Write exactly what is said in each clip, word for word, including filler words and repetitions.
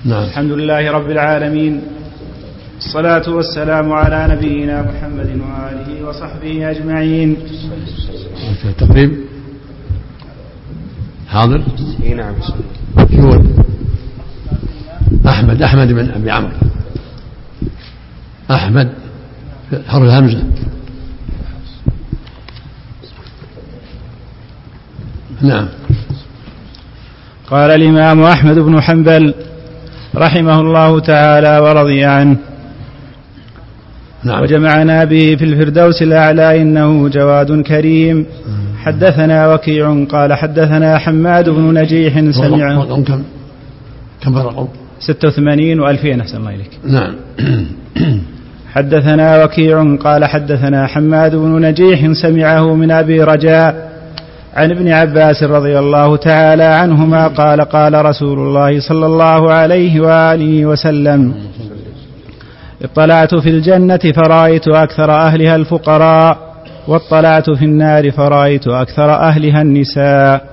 نعم. الحمد لله رب العالمين، الصلاة والسلام على نبينا محمد وآله وصحبه أجمعين. التقريب حاضر. اي نعم. شو أحمد أحمد بن أبي عمرو أحمد حرف الهمزة. نعم. قال الإمام أحمد بن حنبل رحمه الله تعالى ورضي عنه: نعم. وجمعنا به في الفردوس الأعلى إنه جواد كريم. حدثنا وكيع قال حدثنا حماد بن نجيح سمع. رقم كم كم رقم؟ ستة وثمانين وألفين. أحسن الله إليك. نعم. حدثنا وكيع قال حدثنا حماد بن نجيح سمعه من أبي رجاء عن ابن عباس رضي الله تعالى عنهما قال قال رسول الله صلى الله عليه وآله وسلم: اطلعت في الجنة فرأيت أكثر أهلها الفقراء، واطلعت في النار فرأيت أكثر أهلها النساء.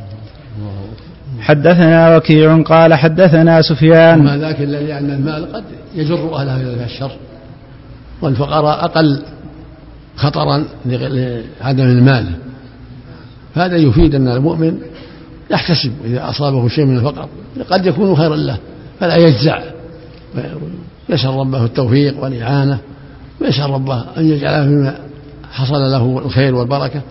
حدثنا وكيع قال حدثنا سفيان. وما ذاك إلا لأن المال قد يجر أهلها إلى الشر، والفقراء أقل خطرا لعدم المال. هذا يفيد أن المؤمن يحتسب إذا أصابه شيء من الفقر قد يكون خيرا له فلا يجزع، يسأل ربه التوفيق والإعانة، ويسأل ربه أن يجعله فيما حصل له الخير والبركة.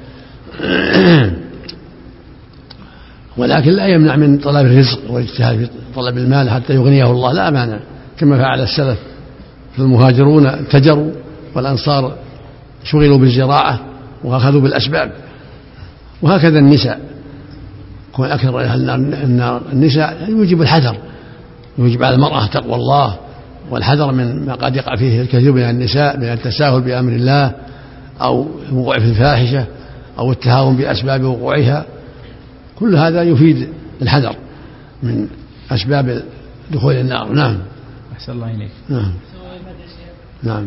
ولكن لا يمنع من طلب الرزق والاجتهاد في طلب المال حتى يغنيه الله، لا مانع، كما فعل السلف في المهاجرون تجروا، والأنصار شغلوا بالزراعة وأخذوا بالأسباب. وهكذا النساء، كون أكثر النار النساء يوجب الحذر، يوجب على المرأة تقوى الله والحذر من ما قد يقع فيه الكثير من النساء من التساهل بأمر الله أو الوقوع في الفاحشة أو التهاون بأسباب وقوعها. كل هذا يفيد الحذر من أسباب دخول النار. نعم. أحسن الله إليك. نعم. نعم.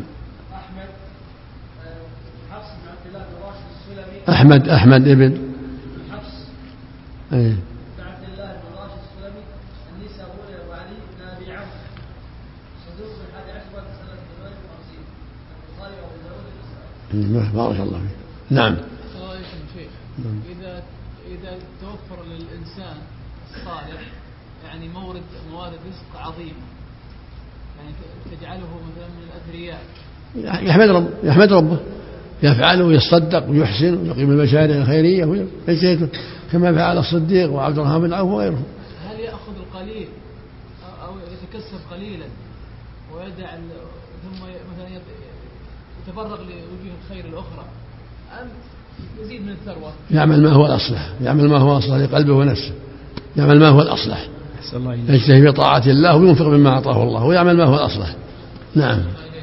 أحمد أحمد ابن حفص أيه. عبد الله بن راشد السلمي النسابوري وعلي بن أبي عمرو صدوق في الحادي عشر سنة ثمانية وخمسين البخاري وأبو داود. بارك الله فيك. نعم. إذا إذا توفر للإنسان الصالح يعني مورد موارد رزق عظيمة، يعني تجعله مثلا من الأثرياء، يحمد رب يحمد ربه، يفعل ويصدق ويحسن ويقيم المشاريع الخيرية ويجتهد كما فعل الصديق وعبد الرحمن بن عوف وغيره. هل يأخذ القليل أو يتكسب قليلا ويدع ثم مثلا يتفرغ لوجوه الخير الأخرى، أم يزيد من الثروة؟ يعمل ما هو الأصلح، يعمل ما هو الأصلح لقلبه ونفسه، يعمل ما هو الأصلح، يجتهد في طاعة الله وينفق مما أعطاه الله ويعمل ما هو الأصلح. نعم.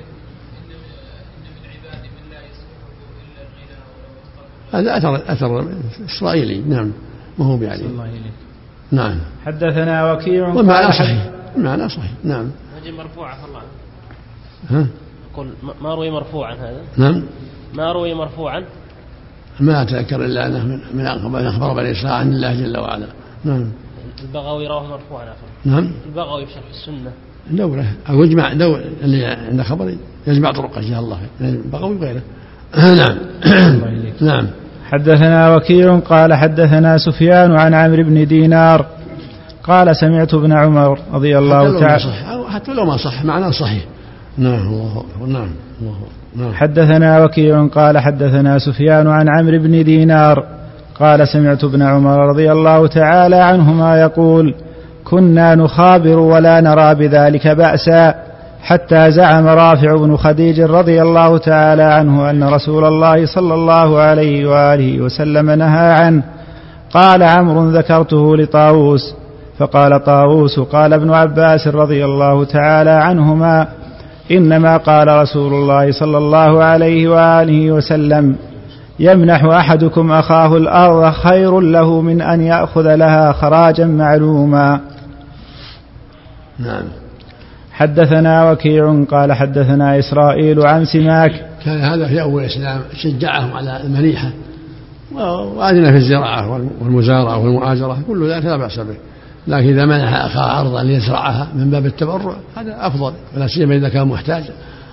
هذا أثر أثر إسرائيلي. نعم. ما هو بعلي. نعم. حدثنا وكيع والمعنى صحيح، المعنى صحيح. نعم. هذه مرفوعة الله. ها؟ أقول ما روي مرفوعا هذا. نعم. ما روي مرفوعا. ما أتذكر إلا أنه من من أخبار بني إسرائيل عن الله جل وعلا. نعم. البغوي رواه مرفوعا آخر. نعم. البغوي بشرح السنة. دورة أو يجمع دور اللي عند خبر يجمع طرق إن شاء الله، البغوي وغيره. نعم. نعم. حدثنا وكيع قال حدثنا سفيان عن عمرو بن دينار قال سمعت ابن عمر رضي الله تعالى حتى لو ما صح معناه صحيح. نعم. الله أكبر. نعم. الله نعم. حدثنا وكيع قال حدثنا سفيان عن عمرو بن دينار قال سمعت ابن عمر رضي الله تعالى عنهما يقول: كنا نخابر ولا نرى بذلك بأسا، حتى زعم رافع بن خديج رضي الله تعالى عنه أن رسول الله صلى الله عليه وآله وسلم نهى عنه. قال عمرو: ذكرته لطاووس، فقال طاووس: قال ابن عباس رضي الله تعالى عنهما: إنما قال رسول الله صلى الله عليه وآله وسلم: يمنح أحدكم أخاه الأرض خير له من أن يأخذ لها خراجا معلوما. نعم. حدثنا وكيع قال حدثنا إسرائيل عن سماك. كان هذا في أول الإسلام، شجعهم على المنيحة وأذن في الزراعة والمزارعة والمؤازرة، كل ذلك لا بأس به، لكن إذا منح أخاه عرضا ليزرعها من باب التبرع هذا أفضل، ولا سيما إذا كان محتاجا.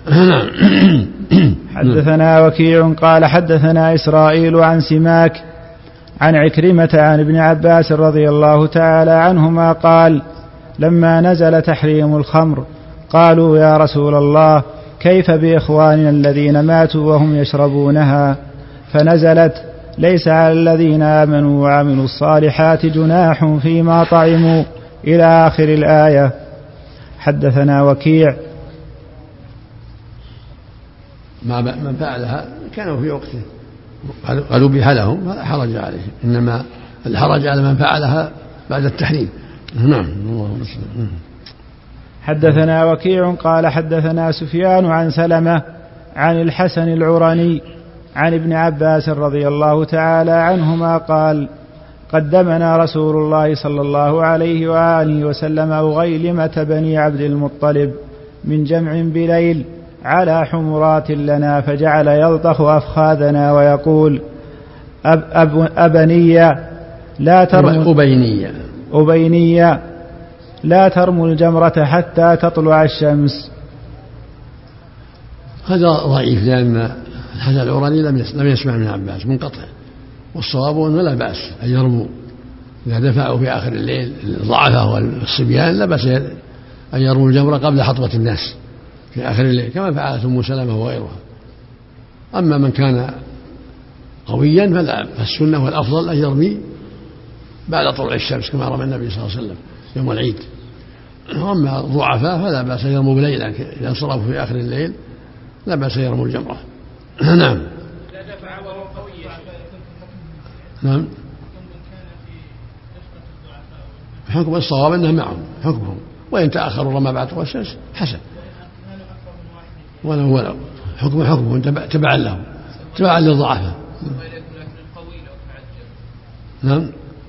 حدثنا وكيع قال حدثنا إسرائيل عن سماك عن عكرمة عن ابن عباس رضي الله تعالى عنهما قال لما نزل تحريم الخمر قالوا يا رسول الله كيف بإخواننا الذين ماتوا وهم يشربونها؟ فنزلت ليس على الذين آمنوا وعملوا الصالحات جناح فيما طعموا إلى آخر الآية. حدثنا وكيع من فعلها كانوا في وقته قالوا بها لهم فلا حرج عليهم، إنما الحرج على من فعلها بعد التحريم. نعم. حدثنا وكيع قال حدثنا سفيان عن سلمة عن الحسن العراني عن ابن عباس رضي الله تعالى عنهما قال قدمنا رسول الله صلى الله عليه وآله وسلم أغيلمة بني عبد المطلب من جمع بليل على حمرات لنا، فجعل يلطخ أفخاذنا ويقول أب أب أبنية لا ترموا أبينية أبينية لا ترموا الجمرة حتى تطلع الشمس. هذا ضعيف لأن الحسن العراني لم يسمع من عباس منقطع، والصواب أنه لا بأس أن يرموا إذا دفعوا في آخر الليل الضعفاء والصبيان لا بأس أن يرموا الجمرة قبل حطبة الناس في آخر الليل كما فعلت أم سلمة وغيرها. أما من كان قويا فلا، فالسنة والأفضل أن يرمي بعد طلوع الشمس كما رمى النبي صلى الله عليه وسلم يوم العيد. وأما الضعفاء فلا بأس أن يرموا بليلا إذا انصرفوا في آخر الليل لا بأس أن يرموا الجمرة. نعم. نعم. حكم الصواب أنه معهم حكمهم، وإن تأخروا رمى بعد طلوع الشمس حسن، ولو ولو حكم حكمهم تبعا لهم تبعا للضعفاء. نعم.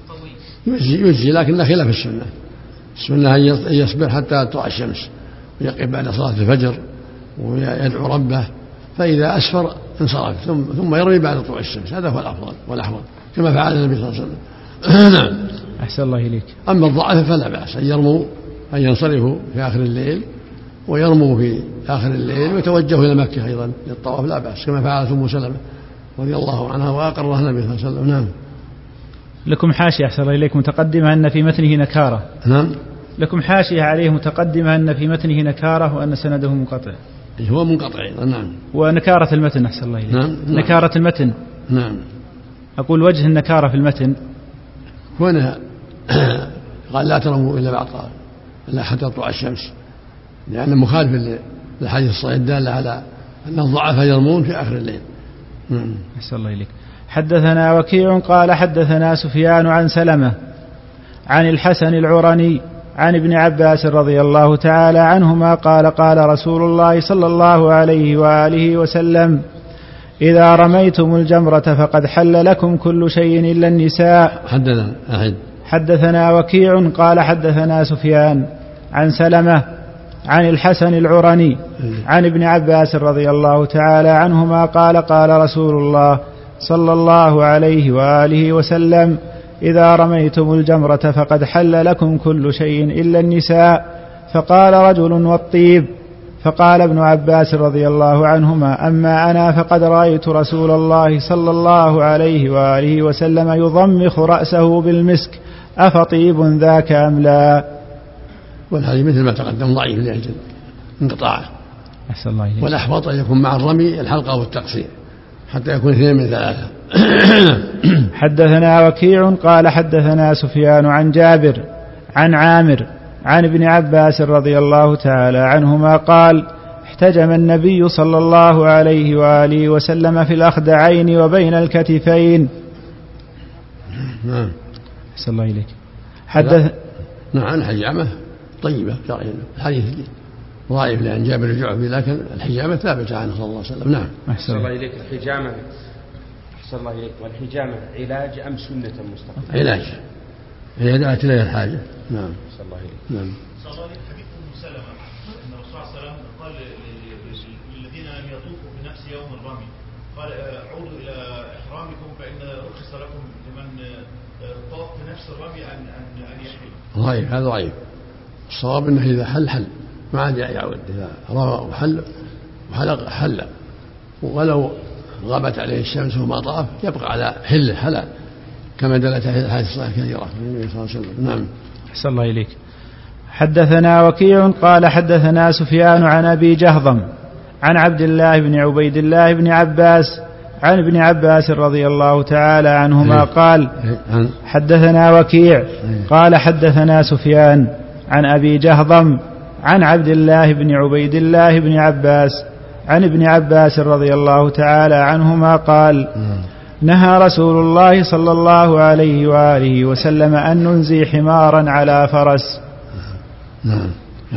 يجزي, يجزي لكن لا خلاف السنة. السنة أن يصبر حتى تطلع الشمس ويقف بعد صلاة الفجر ويدعو ربه، فإذا أسفر انصرف ثم ثم يرمي بعد طلوع الشمس، هذا هو الأفضل والأحوط كما فعل النبي صلى الله عليه وسلم. نعم. أحسن الله إليك. أما الضعف فلا بأس أن يرموا أن ينصرفوا في آخر الليل ويرموا في آخر الليل ويتوجهوا إلى مكة أيضا للطواف لا بأس كما فعلت أم سلمة رضي الله عنها وأقرها النبي صلى الله عليه وسلم. نعم. لكم حاشية أحسن الله إليك متقدمة أن في متنه نكارة. نعم. لكم حاشية عليه متقدمة أن في متنه نكارة وأن سنده منقطع. هو منقطع أيضا. نعم. ونكارة المتن أحسن الله إليك. نعم. نكارة المتن. نعم. أقول وجه النكارة في المتن هنا قال لا ترموا إلا بعد إلا حتى تطلع الشمس، لأنه يعني مخالف للحديث الصحيح الدالة على أن الضعفاء يرمون في آخر الليل. نعم. أحسن الله إليك. حدثنا وكيع قال حدثنا سفيان عن سلمة عن الحسن العراني عن ابن عباس رضي الله تعالى عنهما قال قال رسول الله صلى الله عليه وآله وسلم إذا رميتم الجمرة فقد حل لكم كل شيء إلا النساء. حدثنا أحد. حدثنا وكيع قال حدثنا سفيان عن سلمة عن الحسن العراني عن ابن عباس رضي الله تعالى عنهما قال قال رسول الله صلى الله عليه وآله وسلم إذا رميتم الجمرة فقد حل لكم كل شيء إلا النساء. فقال رجل والطيب؟ فقال ابن عباس رضي الله عنهما أما أنا فقد رأيت رسول الله صلى الله عليه وآله وسلم يضمخ رأسه بالمسك أفطيب ذاك أم لا؟ والحديث مثل ما تقدم ضعيف لأجل انقطاعه. أحسن الله إليك. والأحوط أن يكون مع الرمي الحلقة والتقصير حتى يكون اثنين من ثلاثة. حدثنا وكيع قال حدثنا سفيان عن جابر عن عامر عن ابن عباس رضي الله تعالى عنهما قال احتجم النبي صلى الله عليه وآله وسلم في الأخدعين وبين الكتفين. نعم. أحسن الله إليك. حدث نعم. الحجامة طيبة الحديث ضعيف لأن جابر الجعفي، لكن الحجامة ثابتة عنه صلى الله عليه وسلم. نعم. أحسن الله إليك. الحجامة أحسن الله إليك. والحجامة علاج أم سنة مستقبل؟ علاج، هي دعت إليها الحاجة. نعم. أحسن الله إليك. نعم. صلى الله عليه حديث أم سلمة أن الرسول صلى الله عليه وسلم قال للذين لم يطوفوا بنفس يوم الرمي قال عودوا إلى إحرامكم فإن رخص لكم لمن الطواف بنفس الرمي أن أن أن يحل؟ ضعيف، هذا ضعيف. الصواب أنه إذا حل حل ما عاد يعود، إذا رمى وحل وحلق حل، ولو غابت عليه الشمس وما طاف يبقى على حله حلا كما دلت عليه الحديث الصحيح كثيرة من النبي صلى الله عليه وسلم. نعم. أحسن الله إليك. حدثنا وكيع قال حدثنا سفيان عن أبي جهضم عن عبد الله بن عبيد الله بن عباس عن ابن عباس رضي الله تعالى عنهما قال حدثنا وكيع قال حدثنا سفيان عن أبي جهضم عن عبد الله بن عبيد الله بن عباس عن ابن عباس رضي الله تعالى عنهما قال نهى رسول الله صلى الله عليه وآله وسلم أن ننزي حمارا على فرس. نعم.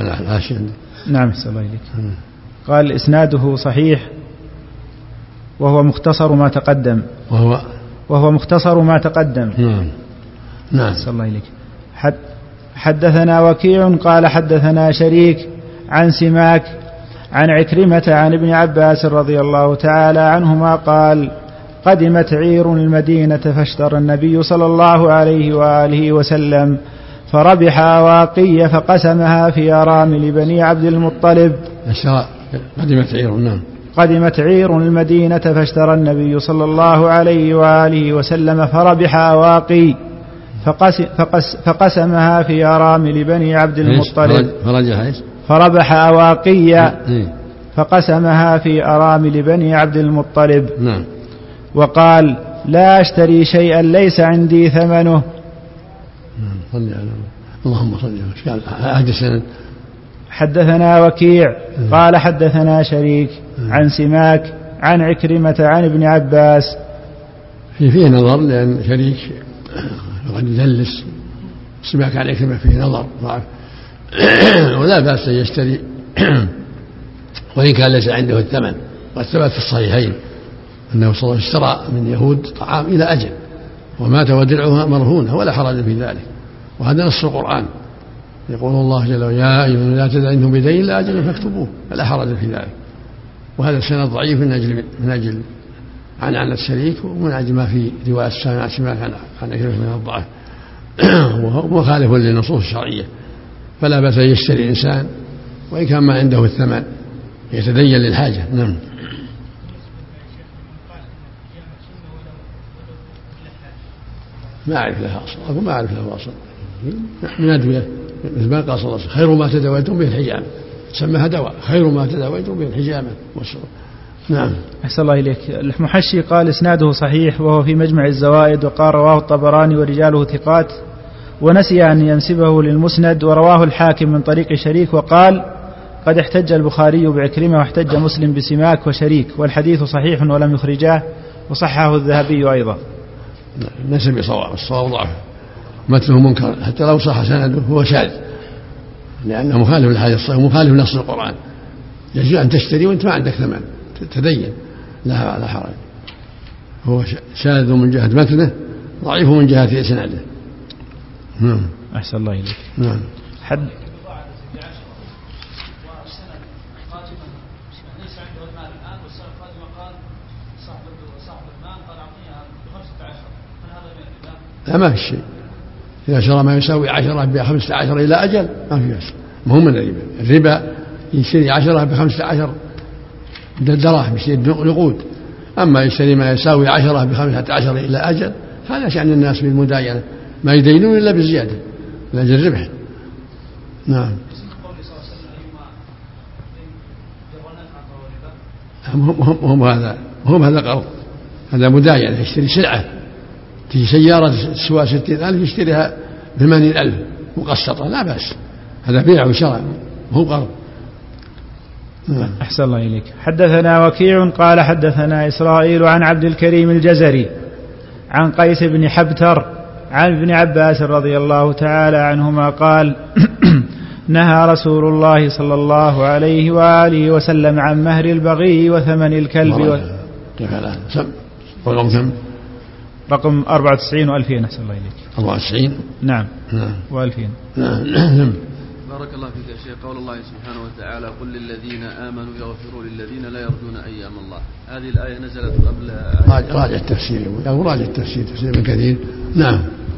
نعم صلى الله عليك. قال إسناده صحيح وهو مختصر ما تقدم وهو وهو مختصر ما تقدم. نعم. نعم صلى الله عليك. حد حدثنا وكيع قال حدثنا شريك عن سماك عن عكرمة عن ابن عباس رضي الله تعالى عنهما قال قدمت عير المدينة فاشترى النبي صلى الله عليه وآله وسلم فربح أواقي فقسمها في أرامل بني عبد المطلب. قدمت عير. نعم. قدمت عير المدينة فاشترى النبي صلى الله عليه وآله وسلم فربح أواقي فقس فقس فقسمها في أرامل بني عبد المطلب. فربح أواقي فقسمها في أرامل بني عبد المطلب. نعم. وقال لا أشتري شيئا ليس عندي ثمنه. صلي على اللهم صل وسلم. هذا السند. حدثنا وكيع قال حدثنا شريك عن سماك عن عكرمة عن ابن عباس. في فيه نظر لأن شريك قد يدلس، سماك عن عكرمة فيه نظر ضعف ولا بأس أن يشتري وإن كان ليس عنده الثمن. قد ثبت في الصحيحين أنه صلى الله عليه وسلم اشترى من يهود طعام إلى أجل ومات ودرعها مرهونة ولا حرج في ذلك، وهذا نص القرآن. يقول الله جل وعلا يا أيها لا تدعنهم بدين إلا أجل فاكتبوه فلا حرج في ذلك. وهذا السند ضعيف من أجل من أجل عن عن الشريك ومن أجل ما في رواية سماك عن عن عكرمة من الضعف وهو مخالف للنصوص الشرعية. فلا بأس أن يشتري الإنسان وإن كان ما عنده الثمن يتدين للحاجة. نعم. ما أعرف لها أصل، أقول ما أعرف لها أصل. من أدوية مثل ما قال صلى الله عليه وسلم خير ما تداويتم به الحجامة، سماها دواء، خير ما تداويتم به الحجامة والشرب. نعم. أحسن الله إليك. المحشي قال إسناده صحيح وهو في مجمع الزوائد وقال رواه الطبراني ورجاله ثقات، ونسي أن ينسبه للمسند، ورواه الحاكم من طريق شريك وقال قد احتج البخاري بعكرمة واحتج مسلم بسماك وشريك والحديث صحيح ولم يخرجاه، وصححه الذهبي أيضا. نسب بصواب، الصواب ضعف، متنه منكر حتى لو صح سنده هو شاذ لأنه مخالف للحديث الصحيح ومخالف لنص القرآن. يجوز أن تشتري وأنت ما عندك ثمن تدين لا لا حرج. هو شاذ من جهة متنه، ضعيف من جهة إسناده. نعم. أحسن الله إليك. نعم. حد لا ما في شيء. إذا شرى ما يساوي عشرة بخمسة عشر إلى أجل ما في بأس، مهم من الربا. الربا يشتري عشرة بخمسة عشر دراهم يشتري نقود، أما يشتري ما يساوي عشرة بخمسة عشر إلى أجل هذا شأن الناس بالمداينة، ما يدينون إلا بزيادة لأجل الربح. نعم. هم, هم, هم هذا هم هذا قرض، هذا مداينة، يشتري سلعة في سيارة تسوى ستين ألف يشتريها ثمانين ألف مقسطة لا بأس، هذا بيع وشراء هو قرض. أحسن الله إليك. حدثنا وكيع قال حدثنا إسرائيل عن عبد الكريم الجزري عن قيس بن حبتر عن ابن عباس رضي الله تعالى عنهما قال نهى رسول الله صلى الله عليه وآله وسلم عن مهر البغي وثمن الكلب و... رقم كم؟ رقم أربعة وتسعين وألفين. أحسن الله إليك. أربعة وتسعين. نعم. نعم. وألفين. نعم. بارك الله فيك يا شيخ. قول الله سبحانه وتعالى قل للذين آمنوا يغفروا للذين لا يرجون أيام الله، هذه الآية نزلت قبل راجع التفسير أو راجع التفسير تفسير ابن كثير. نعم.